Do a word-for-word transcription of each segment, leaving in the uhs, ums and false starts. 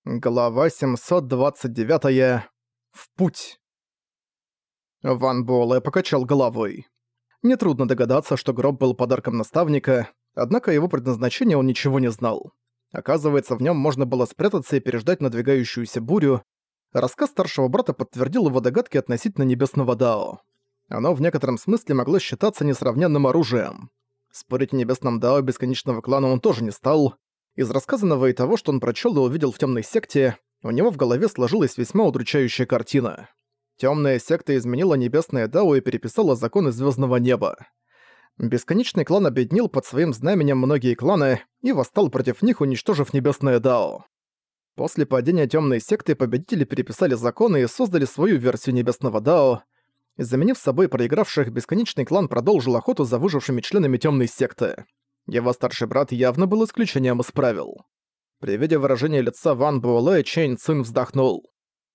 Глава семьсот двадцать девять. В путь. Ван Буэлэ покачал головой. Нетрудно догадаться, что гроб был подарком наставника, однако о его предназначении он ничего не знал. Оказывается, в нем можно было спрятаться и переждать надвигающуюся бурю. Рассказ старшего брата подтвердил его догадки относительно Небесного Дао. Оно в некотором смысле могло считаться несравненным оружием. Спорить о Небесном Дао Бесконечного Клана он тоже не стал. Из рассказанного и того, что он прочёл и увидел в Тёмной Секте, у него в голове сложилась весьма удручающая картина. Тёмная Секта изменила Небесное Дао и переписала законы Звёздного Неба. Бесконечный Клан объединил под своим знаменем многие кланы и восстал против них, уничтожив Небесное Дао. После падения Тёмной Секты победители переписали законы и создали свою версию Небесного Дао. Заменив собой проигравших, Бесконечный Клан продолжил охоту за выжившими членами Тёмной Секты. Его старший брат явно был исключением из правил. При виде выражения лица Ван Буэлэ, Чэнь Цин вздохнул.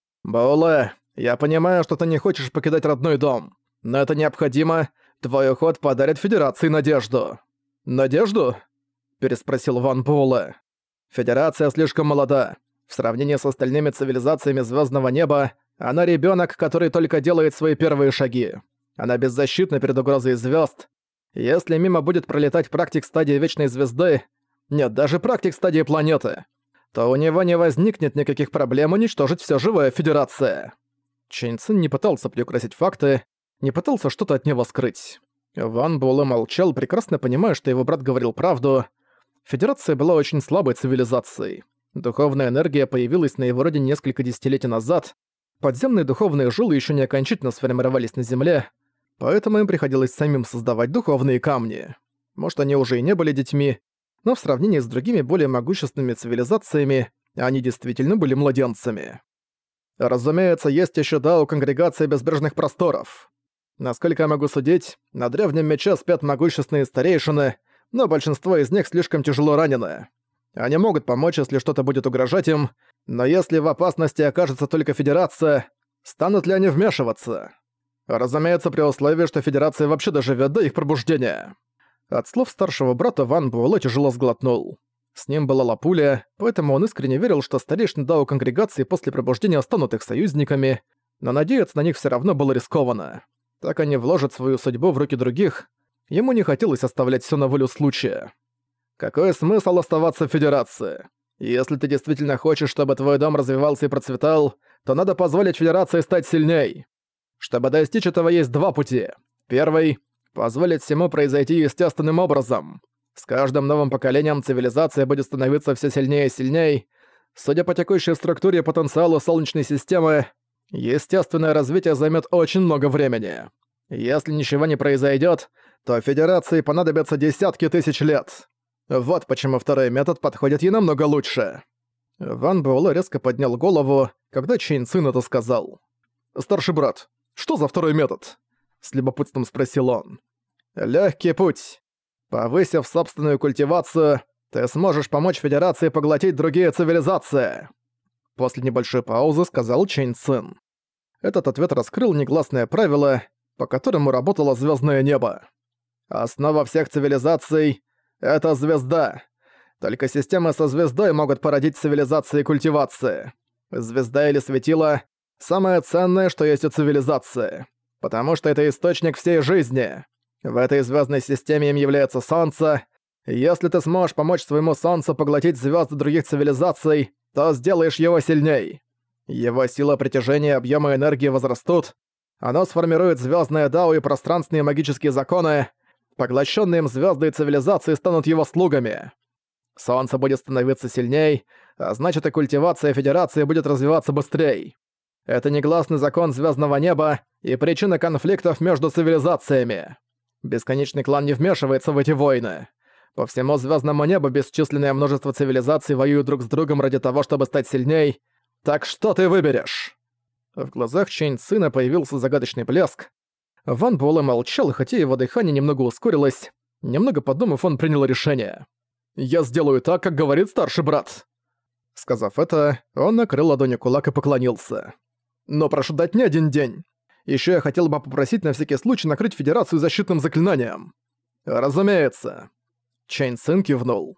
«Буэлэ, я понимаю, что ты не хочешь покидать родной дом, но это необходимо. Твой уход подарит Федерации надежду». «Надежду?» – переспросил Ван Буэлэ. «Федерация слишком молода. В сравнении с остальными цивилизациями Звездного Неба, она ребенок, который только делает свои первые шаги. Она беззащитна перед угрозой звезд. Если мимо будет пролетать практик стадии Вечной Звезды, нет, даже практик стадии планеты, то у него не возникнет никаких проблем уничтожить всё живое Федерация». Чэнь Цин не пытался приукрасить факты, не пытался что-то от него скрыть. Ван Буэлэ молчал, прекрасно понимая, что его брат говорил правду. Федерация была очень слабой цивилизацией. Духовная энергия появилась на его родине несколько десятилетий назад, подземные духовные жилы ещё не окончательно сформировались на Земле, поэтому им приходилось самим создавать духовные камни. Может, они уже и не были детьми, но в сравнении с другими более могущественными цивилизациями они действительно были младенцами. Разумеется, есть ещё Дао Конгрегация Безбрежных Просторов. Насколько я могу судить, на Древнем Мече спят могущественные старейшины, но большинство из них слишком тяжело ранены. Они могут помочь, если что-то будет угрожать им, но если в опасности окажется только Федерация, станут ли они вмешиваться? Разумеется, при условии, что Федерация вообще доживет до их пробуждения. От слов старшего брата Ван Буэлэ тяжело сглотнул. С ним была Лапуля, поэтому он искренне верил, что старейшины Дао Конгрегации после пробуждения станут их союзниками, но надеяться на них всё равно было рискованно. Так они вложат свою судьбу в руки других, ему не хотелось оставлять всё на волю случая. Какой смысл оставаться в Федерации? Если ты действительно хочешь, чтобы твой дом развивался и процветал, то надо позволить Федерации стать сильней. Чтобы достичь этого, есть два пути. Первый — позволить всему произойти естественным образом. С каждым новым поколением цивилизация будет становиться все сильнее и сильнее. Судя по текущей структуре и потенциалу Солнечной системы, естественное развитие займет очень много времени. Если ничего не произойдет, то Федерации понадобятся десятки тысяч лет. Вот почему второй метод подходит ей намного лучше. Ван Буэлэ резко поднял голову, когда Чэнь Цин это сказал. «Старший брат, что за второй метод?» — с любопытством спросил он. «Лёгкий путь. Повысив собственную культивацию, ты сможешь помочь Федерации поглотить другие цивилизации». После небольшой паузы сказал Чэнь Цин. Этот ответ раскрыл негласное правило, по которому работало Звёздное Небо. Основа всех цивилизаций — это звезда. Только системы со звездой могут породить цивилизации и культивации. Звезда или светило — самое ценное, что есть у цивилизации, потому что это источник всей жизни. В этой звездной системе им является Солнце. Если ты сможешь помочь своему Солнцу поглотить звезды других цивилизаций, то сделаешь его сильней. Его сила притяжения и объёмы энергии возрастут. Оно сформирует звездное дао и пространственные магические законы. Поглощенные им звезды и цивилизации станут его слугами. Солнце будет становиться сильней, а значит и культивация Федерации будет развиваться быстрее. Это негласный закон Звездного Неба и причина конфликтов между цивилизациями. Бесконечный Клан не вмешивается в эти войны. По всему Звездному Небу бесчисленное множество цивилизаций воюют друг с другом ради того, чтобы стать сильней. Так что ты выберешь?» В глазах Чэнь Цина появился загадочный блеск. Ван Буэлэ молчал, хотя его дыхание немного ускорилось. Немного подумав, он принял решение. «Я сделаю так, как говорит старший брат». Сказав это, он накрыл ладонью кулак и поклонился. «Но прошу дать мне один день. Ещё я хотел бы попросить на всякий случай накрыть Федерацию защитным заклинанием». «Разумеется». Чэнь Цин кивнул.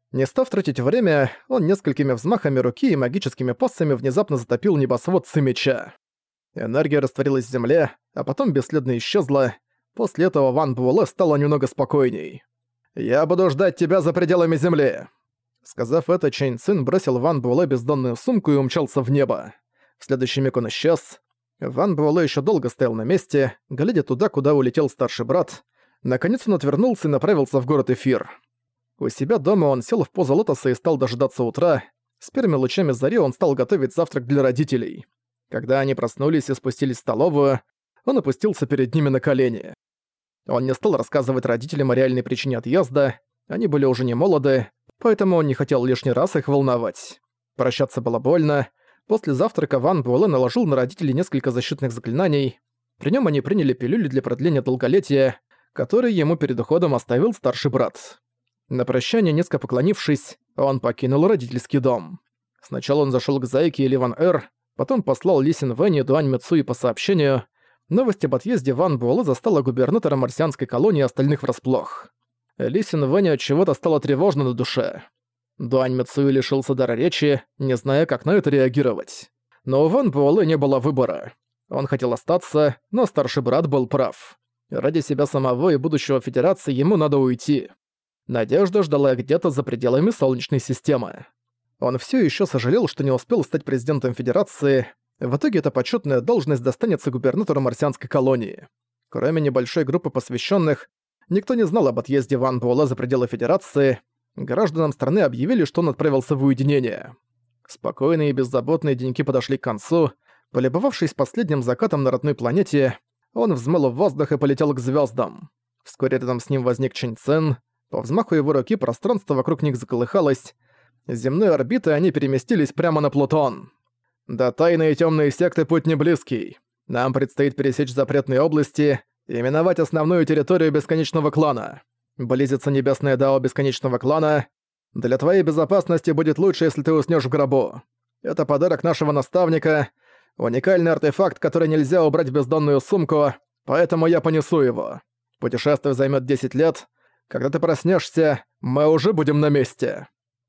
Не став тратить время, он несколькими взмахами руки и магическими пассами внезапно затопил небосвод с меча. Энергия растворилась в земле, а потом бесследно исчезла. После этого Ван Буэлэ стало немного спокойней. «Я буду ждать тебя за пределами земли!» Сказав это, Чэнь Цин бросил Ван Буэлэ бездонную сумку и умчался в небо. В следующий миг он исчез. Ван Буэлэ еще долго стоял на месте, глядя туда, куда улетел старший брат. Наконец он отвернулся и направился в город Эфир. У себя дома он сел в позу лотоса и стал дожидаться утра. С первыми лучами зари он стал готовить завтрак для родителей. Когда они проснулись и спустились в столовую, он опустился перед ними на колени. Он не стал рассказывать родителям о реальной причине отъезда, они были уже не молоды, поэтому он не хотел лишний раз их волновать. Прощаться было больно. После завтрака Ван Буэлэ наложил на родителей несколько защитных заклинаний. При нем они приняли пилюли для продления долголетия, которые ему перед уходом оставил старший брат. На прощание, низко поклонившись, он покинул родительский дом. Сначала он зашел к Зайке и Ливан Эр, потом послал Ли Син Вэнь и Дуань Мицуи по сообщению. Новость об отъезде Ван Буэлэ застала губернатора марсианской колонии и остальных врасплох. Ли Син Вэню от чего-то стало тревожно на душе. Дуань Мицуи лишился дара речи, не зная, как на это реагировать. Но у Ван Буэлэ не было выбора. Он хотел остаться, но старший брат был прав. Ради себя самого и будущего Федерации ему надо уйти. Надежда ждала где-то за пределами Солнечной системы. Он все еще сожалел, что не успел стать президентом Федерации. В итоге эта почетная должность достанется губернатору марсианской колонии. Кроме небольшой группы посвященных, никто не знал об отъезде Ван Буэлэ за пределы Федерации. Гражданам страны объявили, что он отправился в уединение. Спокойные и беззаботные деньки подошли к концу. Полюбовавшись последним закатом на родной планете, он взмыл в воздух и полетел к звездам. Вскоре рядом с ним возник Чэнь Цин. По взмаху его руки пространство вокруг них заколыхалось. С земной орбиты они переместились прямо на Плутон. До тайной и тёмной секты путь не близкий. Нам предстоит пересечь запретные области и миновать основную территорию Бесконечного Клана. Близится небесное дао Бесконечного Клана. Для твоей безопасности будет лучше, если ты уснёшь в гробу. Это подарок нашего наставника, уникальный артефакт, который нельзя убрать в бездонную сумку, поэтому я понесу его. Путешествие займёт десять лет. Когда ты проснешься, мы уже будем на месте».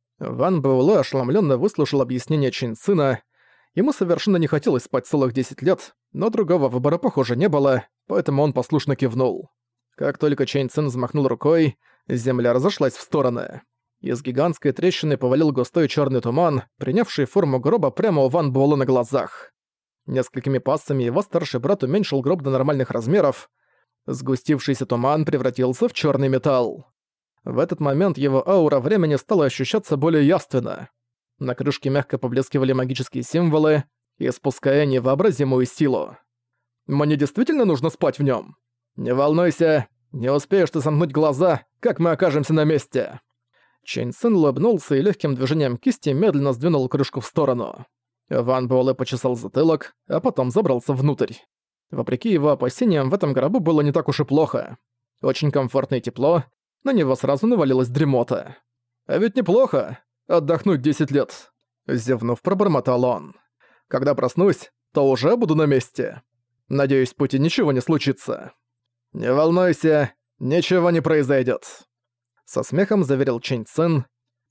Ван Буэлэ ошеломленно выслушал объяснение Чэнь Цина. Ему совершенно не хотелось спать целых десять лет, но другого выбора, похоже, не было, поэтому он послушно кивнул. Как только Чэнь Цин взмахнул рукой, земля разошлась в стороны. Из гигантской трещины повалил густой черный туман, принявший форму гроба прямо у Ван Буэлэ на глазах. Несколькими пассами его старший брат уменьшил гроб до нормальных размеров. Сгустившийся туман превратился в черный металл. В этот момент его аура времени стала ощущаться более явственно. На крышке мягко поблескивали магические символы, испуская невообразимую силу. «Мне действительно нужно спать в нем? Не волнуйся, не успеешь ты сомкнуть глаза, как мы окажемся на месте». Чэнь Цин улыбнулся и легким движением кисти медленно сдвинул крышку в сторону. Ван Буэлэ почесал затылок, а потом забрался внутрь. Вопреки его опасениям, в этом гробу было не так уж и плохо. Очень комфортно и тепло, на него сразу навалилась дремота. «А ведь неплохо. Отдохнуть десять лет», — зевнув, пробормотал он. «Когда проснусь, то уже буду на месте. Надеюсь, в пути ничего не случится». «Не волнуйся, ничего не произойдет», — со смехом заверил Чэнь Цин.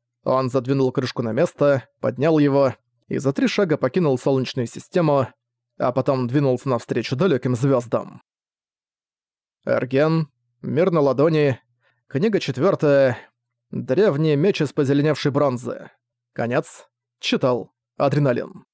Он задвинул крышку на место, поднял его и за три шага покинул Солнечную систему, а потом двинулся навстречу далеким звездам. Эрген, мир на ладони, книга четвёртая, древний меч из позеленевшей бронзы. Конец. Читал. Адреналин.